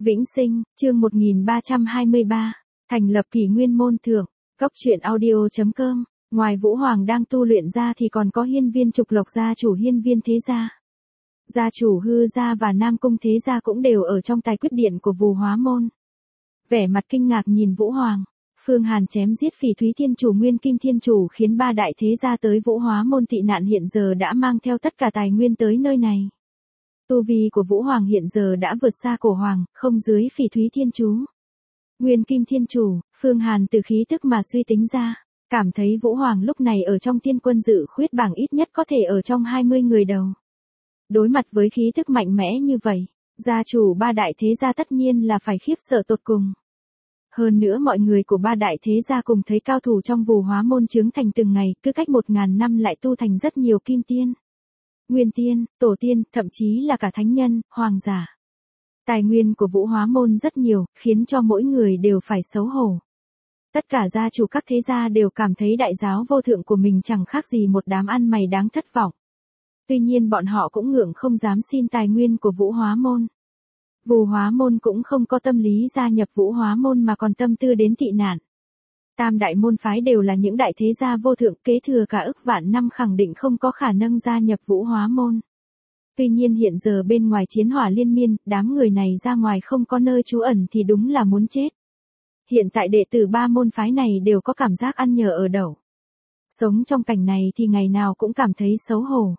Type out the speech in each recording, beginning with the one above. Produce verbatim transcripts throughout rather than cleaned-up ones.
Vĩnh Sinh, chương một nghìn ba trăm hai mươi ba, thành lập kỷ nguyên môn thượng, cốc truyện audio.com. Ngoài Vũ Hoàng đang tu luyện ra thì còn có hiên viên trục lộc gia chủ hiên viên thế gia. Gia chủ hư gia và Nam Cung thế gia cũng đều ở trong tài quyết điện của Vù Hóa Môn. Vẻ mặt kinh ngạc nhìn Vũ Hoàng, Phương Hàn chém giết Phỉ Thúy Thiên Chủ Nguyên Kim Thiên Chủ khiến ba đại thế gia tới Vũ Hóa Môn tị nạn hiện giờ đã mang theo tất cả tài nguyên tới nơi này. Tu vi của Vũ Hoàng hiện giờ đã vượt xa Cổ Hoàng, không dưới Phỉ Thúy Thiên Chú. Nguyên Kim Thiên Chủ, Phương Hàn từ khí tức mà suy tính ra, cảm thấy Vũ Hoàng lúc này ở trong thiên quân dự khuyết bảng ít nhất có thể ở trong hai mươi người đầu. Đối mặt với khí tức mạnh mẽ như vậy, gia chủ ba đại thế gia tất nhiên là phải khiếp sợ tột cùng. Hơn nữa mọi người của ba đại thế gia cùng thấy cao thủ trong Vù Hóa Môn chứng thành từng ngày, cứ cách một ngàn năm lại tu thành rất nhiều kim tiên, nguyên tiên, tổ tiên, thậm chí là cả thánh nhân, hoàng giả. Tài nguyên của Vũ Hóa Môn rất nhiều, khiến cho mỗi người đều phải xấu hổ. Tất cả gia chủ các thế gia đều cảm thấy đại giáo vô thượng của mình chẳng khác gì một đám ăn mày đáng thất vọng. Tuy nhiên bọn họ cũng ngượng không dám xin tài nguyên của Vũ Hóa Môn. Vù Hóa Môn cũng không có tâm lý gia nhập Vũ Hóa Môn mà còn tâm tư đến tị nạn. Tam đại môn phái đều là những đại thế gia vô thượng, kế thừa cả ức vạn năm khẳng định không có khả năng gia nhập Vũ Hóa Môn. Tuy nhiên hiện giờ bên ngoài chiến hỏa liên miên, đám người này ra ngoài không có nơi trú ẩn thì đúng là muốn chết. Hiện tại đệ tử ba môn phái này đều có cảm giác ăn nhờ ở đậu. Sống trong cảnh này thì ngày nào cũng cảm thấy xấu hổ.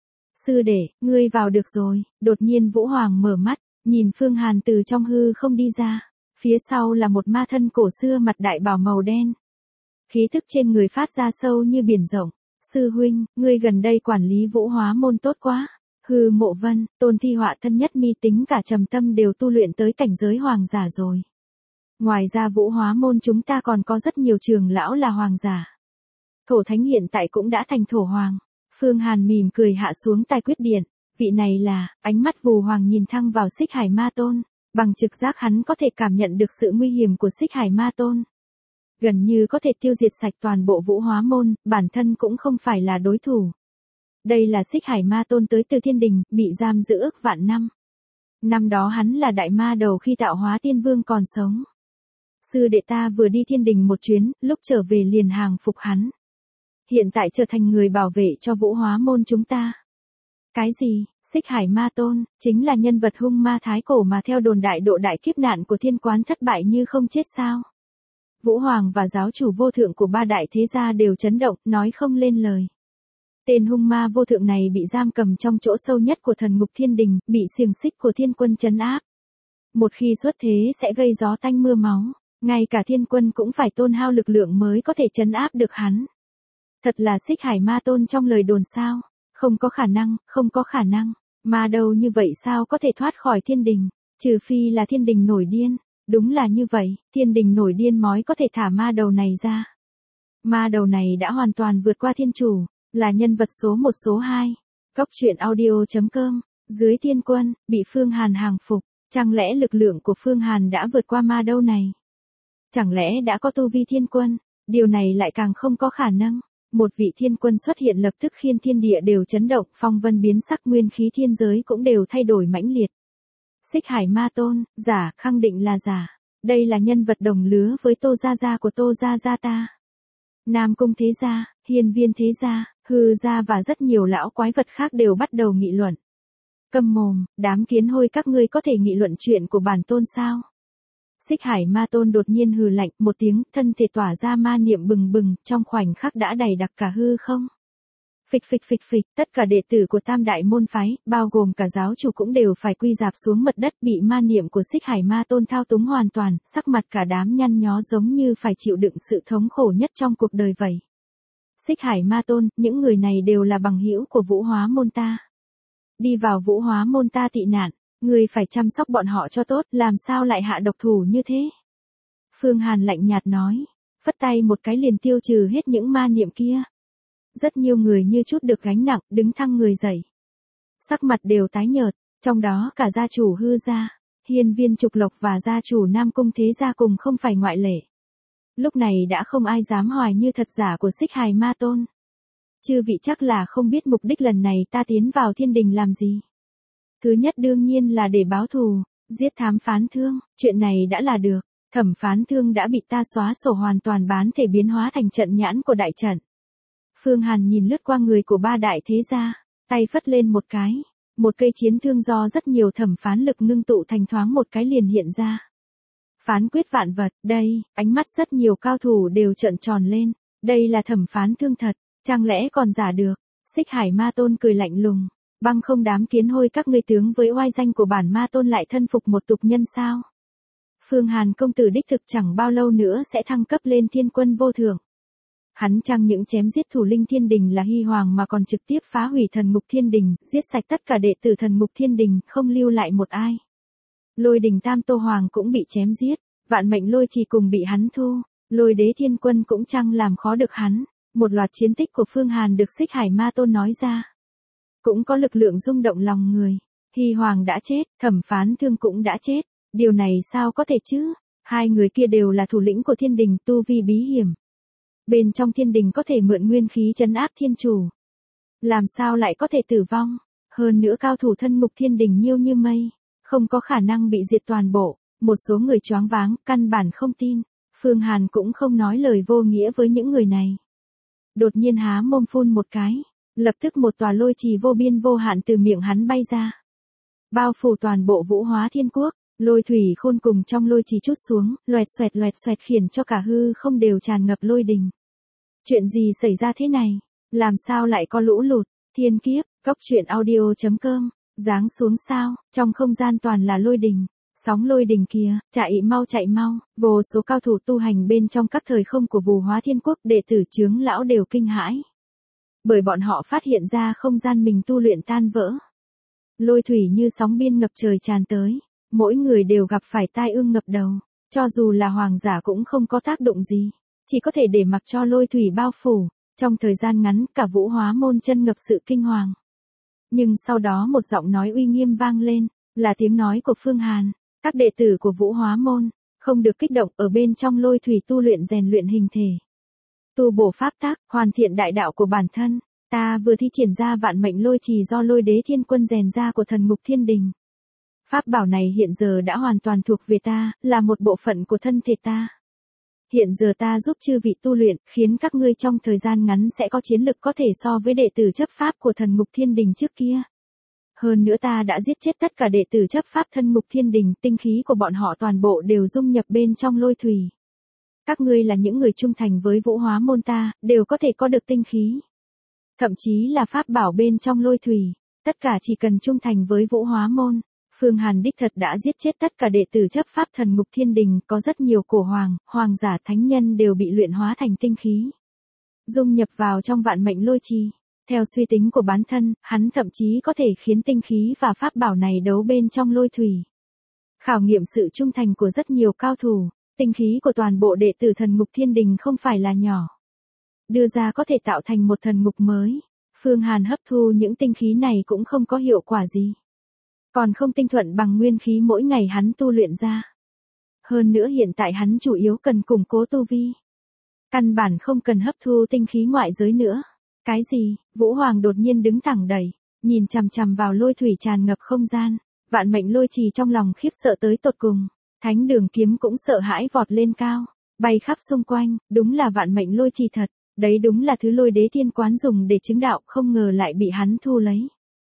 Sư đệ, ngươi vào được rồi. Đột nhiên Vũ Hoàng mở mắt, nhìn Phương Hàn từ trong hư không đi ra. Phía sau là một ma thân cổ xưa mặt đại bào màu đen. Khí thức trên người phát ra sâu như biển rộng. Sư huynh, ngươi gần đây quản lý Vũ Hóa Môn tốt quá. Hư Mộ Vân, Tôn Thi Họa thân nhất mi tính cả Trầm Tâm đều tu luyện tới cảnh giới hoàng giả rồi. Ngoài ra Vũ Hóa Môn chúng ta còn có rất nhiều trưởng lão là hoàng giả. Thổ Thánh hiện tại cũng đã thành Thổ Hoàng. Phương Hàn mỉm cười hạ xuống tài quyết điện. Vị này là, ánh mắt Vù Hoàng nhìn thăng vào Xích Hải Ma Tôn. Bằng trực giác hắn có thể cảm nhận được sự nguy hiểm của Xích Hải Ma Tôn. Gần như có thể tiêu diệt sạch toàn bộ Vũ Hóa Môn, bản thân cũng không phải là đối thủ. Đây là Xích Hải Ma Tôn tới từ thiên đình, bị giam giữ ức vạn năm. Năm đó hắn là đại ma đầu khi tạo hóa tiên vương còn sống. Sư đệ ta vừa đi thiên đình một chuyến, lúc trở về liền hàng phục hắn. Hiện tại trở thành người bảo vệ cho Vũ Hóa Môn chúng ta. Cái gì? Xích Hải Ma Tôn, chính là nhân vật hung ma thái cổ mà theo đồn đại độ đại kiếp nạn của thiên quán thất bại như không chết sao? Vũ Hoàng và giáo chủ vô thượng của ba đại thế gia đều chấn động, nói không lên lời. Tên hung ma vô thượng này bị giam cầm trong chỗ sâu nhất của thần ngục thiên đình, bị xiềng xích của thiên quân trấn áp. Một khi xuất thế sẽ gây gió tanh mưa máu, ngay cả thiên quân cũng phải tôn hao lực lượng mới có thể trấn áp được hắn. Thật là Xích Hải Ma Tôn trong lời đồn sao? Không có khả năng, không có khả năng. Ma đầu như vậy sao có thể thoát khỏi thiên đình? Trừ phi là thiên đình nổi điên. Đúng là như vậy, thiên đình nổi điên mới có thể thả ma đầu này ra. Ma đầu này đã hoàn toàn vượt qua thiên chủ, là nhân vật số một số hai. Cốc truyện audio.com, dưới thiên quân, bị Phương Hàn hàng phục. Chẳng lẽ lực lượng của Phương Hàn đã vượt qua ma đầu này? Chẳng lẽ đã có tu vi thiên quân? Điều này lại càng không có khả năng. Một vị thiên quân xuất hiện lập tức khiến thiên địa đều chấn động, phong vân biến sắc, nguyên khí thiên giới cũng đều thay đổi mãnh liệt. Xích Hải Ma Tôn, giả, khẳng định là giả. Đây là nhân vật đồng lứa với Tô Gia Gia của Tô Gia Gia ta. Nam Cung thế gia, hiên viên thế gia, hư gia và rất nhiều lão quái vật khác đều bắt đầu nghị luận. Câm mồm, đám kiến hôi các ngươi có thể nghị luận chuyện của bản tôn sao? Xích Hải Ma Tôn đột nhiên hừ lạnh một tiếng, thân thể tỏa ra ma niệm bừng bừng, trong khoảnh khắc đã đầy đặc cả hư không. Phịch phịch phịch phịch, tất cả đệ tử của tam đại môn phái, bao gồm cả giáo chủ cũng đều phải quy rạp xuống mặt đất, bị ma niệm của Xích Hải Ma Tôn thao túng hoàn toàn, sắc mặt cả đám nhăn nhó giống như phải chịu đựng sự thống khổ nhất trong cuộc đời vậy. Xích Hải Ma Tôn, những người này đều là bằng hữu của Vũ Hóa Môn ta. Đi vào Vũ Hóa Môn ta tị nạn, ngươi phải chăm sóc bọn họ cho tốt, làm sao lại hạ độc thủ như thế? Phương Hàn lạnh nhạt nói, phất tay một cái liền tiêu trừ hết những ma niệm kia. Rất nhiều người như chút được gánh nặng, đứng thăng người dậy. Sắc mặt đều tái nhợt, trong đó cả gia chủ hư gia, hiên viên trục lộc và gia chủ Nam Cung thế gia cùng không phải ngoại lệ. Lúc này đã không ai dám hoài như thật giả của Xích Hải Ma Tôn. Chư vị chắc là không biết mục đích lần này ta tiến vào thiên đình làm gì. Thứ nhất đương nhiên là để báo thù. Giết thám phán thương, chuyện này đã là được. Thẩm phán thương đã bị ta xóa sổ hoàn toàn, bán thể biến hóa thành trận nhãn của đại trận. Phương Hàn nhìn lướt qua người của ba đại thế gia, tay phất lên một cái. Một cây chiến thương do rất nhiều thẩm phán lực ngưng tụ thành thoáng một cái liền hiện ra. Phán quyết vạn vật, đây, ánh mắt rất nhiều cao thủ đều trợn tròn lên. Đây là thẩm phán thương thật, chẳng lẽ còn giả được? Xích Hải Ma Tôn cười lạnh lùng. Băng không đám kiến hôi các ngươi tướng với oai danh của bản Ma Tôn lại thân phục một tục nhân sao? Phương Hàn công tử đích thực chẳng bao lâu nữa sẽ thăng cấp lên thiên quân vô thượng. Hắn chẳng những chém giết thủ linh thiên đình là Hy Hoàng mà còn trực tiếp phá hủy thần ngục thiên đình, giết sạch tất cả đệ tử thần ngục thiên đình, không lưu lại một ai. Lôi đình Tam Tô Hoàng cũng bị chém giết, vạn mệnh lôi trì cùng bị hắn thu, lôi đế thiên quân cũng chẳng làm khó được hắn. Một loạt chiến tích của Phương Hàn được Xích Hải Ma Tôn nói ra. Cũng có lực lượng rung động lòng người. Hy Hoàng đã chết, thẩm phán thương cũng đã chết. Điều này sao có thể chứ? Hai người kia đều là thủ lĩnh của thiên đình, tu vi bí hiểm. Bên trong thiên đình có thể mượn nguyên khí trấn áp thiên chủ. Làm sao lại có thể tử vong? Hơn nữa cao thủ thân ngục thiên đình nhiêu như mây. Không có khả năng bị diệt toàn bộ. Một số người choáng váng, căn bản không tin. Phương Hàn cũng không nói lời vô nghĩa với những người này. Đột nhiên há mồm phun một cái. Lập tức một tòa lôi trì vô biên vô hạn từ miệng hắn bay ra. Bao phủ toàn bộ Vũ Hóa Thiên Quốc. Lôi thủy khôn cùng trong lôi trì chút xuống, loẹt xoẹt loẹt xoẹt khiến cho cả hư không đều tràn ngập lôi đình. Chuyện gì xảy ra thế này? Làm sao lại có lũ lụt? Thiên kiếp, cốc truyện audio chấm com, giáng xuống sao? Trong không gian toàn là lôi đình. Sóng lôi đình kia, chạy mau chạy mau, vô số cao thủ tu hành bên trong các thời không của Vũ Hóa Thiên Quốc, đệ tử chướng lão đều kinh hãi. Bởi bọn họ phát hiện ra không gian mình tu luyện tan vỡ. Lôi thủy như sóng biên ngập trời tràn tới. Mỗi người đều gặp phải tai ương ngập đầu, cho dù là hoàng giả cũng không có tác động gì, chỉ có thể để mặc cho lôi thủy bao phủ. Trong thời gian ngắn cả Vũ Hóa môn chân ngập sự kinh hoàng. Nhưng sau đó một giọng nói uy nghiêm vang lên, là tiếng nói của Phương Hàn. Các đệ tử của Vũ Hóa môn, không được kích động, ở bên trong lôi thủy tu luyện rèn luyện hình thể. Tu bổ pháp tác, hoàn thiện đại đạo của bản thân. Ta vừa thi triển ra vạn mệnh lôi trì do lôi đế thiên quân rèn ra của thần ngục thiên đình. Pháp bảo này hiện giờ đã hoàn toàn thuộc về ta, là một bộ phận của thân thể ta. Hiện giờ ta giúp chư vị tu luyện, khiến các ngươi trong thời gian ngắn sẽ có chiến lực có thể so với đệ tử chấp pháp của thần ngục thiên đình trước kia. Hơn nữa ta đã giết chết tất cả đệ tử chấp pháp thân ngục thiên đình, tinh khí của bọn họ toàn bộ đều dung nhập bên trong lôi thủy. Các ngươi là những người trung thành với Vũ Hóa môn ta, đều có thể có được tinh khí. Thậm chí là pháp bảo bên trong lôi thủy, tất cả chỉ cần trung thành với Vũ Hóa môn. Phương Hàn đích thật đã giết chết tất cả đệ tử chấp pháp thần ngục thiên đình, có rất nhiều cổ hoàng, hoàng giả thánh nhân đều bị luyện hóa thành tinh khí. Dung nhập vào trong vạn mệnh lôi trì. Theo suy tính của bản thân, hắn thậm chí có thể khiến tinh khí và pháp bảo này đấu bên trong lôi thủy. Khảo nghiệm sự trung thành của rất nhiều cao thủ, tinh khí của toàn bộ đệ tử thần ngục thiên đình không phải là nhỏ. Đưa ra có thể tạo thành một thần ngục mới. Phương Hàn hấp thu những tinh khí này cũng không có hiệu quả gì. Còn không tinh thuận bằng nguyên khí mỗi ngày hắn tu luyện ra. Hơn nữa hiện tại hắn chủ yếu cần củng cố tu vi. Căn bản không cần hấp thu tinh khí ngoại giới nữa. Cái gì? Vũ Hoàng đột nhiên đứng thẳng đẩy, nhìn chằm chằm vào lôi thủy tràn ngập không gian. Vạn mệnh lôi trì trong lòng khiếp sợ tới tột cùng. Thánh đường kiếm cũng sợ hãi vọt lên cao, bay khắp xung quanh, đúng là vạn mệnh lôi trì thật. Đấy đúng là thứ lôi đế thiên quán dùng để chứng đạo, không ngờ lại bị hắn thu lấy.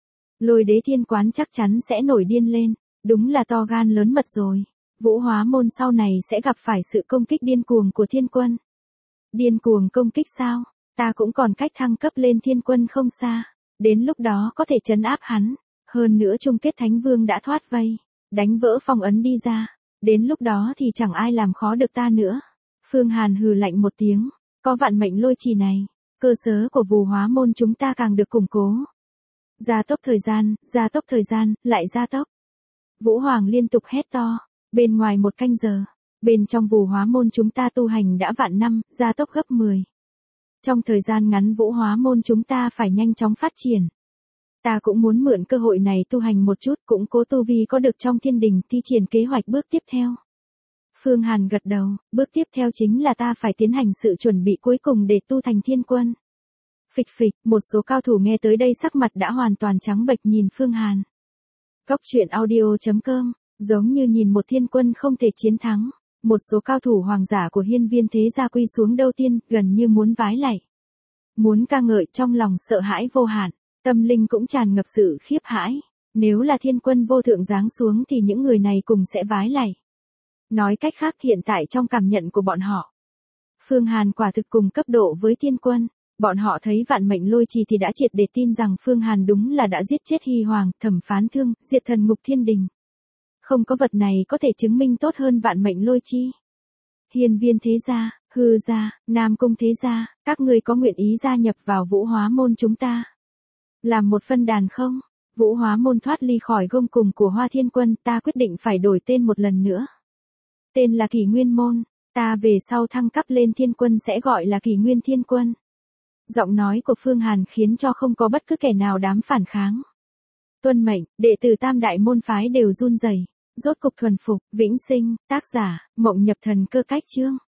Lôi đế thiên quán chắc chắn sẽ nổi điên lên, đúng là to gan lớn mật rồi. Vũ Hóa môn sau này sẽ gặp phải sự công kích điên cuồng của thiên quân. Điên cuồng công kích sao? Ta cũng còn cách thăng cấp lên thiên quân không xa. Đến lúc đó có thể trấn áp hắn. Hơn nữa chung kết thánh vương đã thoát vây, đánh vỡ phong ấn đi ra. Đến lúc đó thì chẳng ai làm khó được ta nữa. Phương Hàn hừ lạnh một tiếng. Có vạn mệnh lôi trì này, cơ sở của Vũ Hóa môn chúng ta càng được củng cố. Gia tốc thời gian, gia tốc thời gian, lại gia tốc. Vũ Hoàng liên tục hét to, bên ngoài một canh giờ, bên trong Vũ Hóa môn chúng ta tu hành đã vạn năm, gia tốc gấp mười. Trong thời gian ngắn Vũ Hóa môn chúng ta phải nhanh chóng phát triển. Ta cũng muốn mượn cơ hội này tu hành một chút, củng cố tu vi có được trong thiên đình, thi triển kế hoạch bước tiếp theo. Phương Hàn gật đầu, bước tiếp theo chính là ta phải tiến hành sự chuẩn bị cuối cùng để tu thành thiên quân. Phịch phịch, một số cao thủ nghe tới đây sắc mặt đã hoàn toàn trắng bệch nhìn Phương Hàn. Cốc truyện audio chấm com Giống như nhìn một thiên quân không thể chiến thắng, một số cao thủ hoàng giả của hiên viên thế gia quy xuống đầu tiên, gần như muốn vái lạy. Muốn ca ngợi, trong lòng sợ hãi vô hạn, tâm linh cũng tràn ngập sự khiếp hãi. Nếu là thiên quân vô thượng giáng xuống thì những người này cùng sẽ vái lạy. Nói cách khác, hiện tại trong cảm nhận của bọn họ, Phương Hàn quả thực cùng cấp độ với thiên quân. Bọn họ thấy vạn mệnh lôi trì thì đã triệt để tin rằng Phương Hàn đúng là đã giết chết Hy Hoàng, Thẩm Phán Thương, diệt thần ngục thiên đình. Không có vật này có thể chứng minh tốt hơn vạn mệnh lôi chi. Hiên viên thế gia, Hư gia, Nam cung thế gia, các người có nguyện ý gia nhập vào Vũ Hóa môn chúng ta? Làm một phân đàn không? Vũ Hóa môn thoát ly khỏi gông cùm của Hoa Thiên Quân, ta quyết định phải đổi tên một lần nữa. Tên là Kỷ Nguyên môn, ta về sau thăng cấp lên thiên quân sẽ gọi là Kỷ Nguyên Thiên Quân. Giọng nói của Phương Hàn khiến cho không có bất cứ kẻ nào dám phản kháng. Tuân mệnh, đệ tử tam đại môn phái đều run rẩy, rốt cục thuần phục, vĩnh sinh, tác giả, Mộng Nhập Thần Cơ Cách Chương.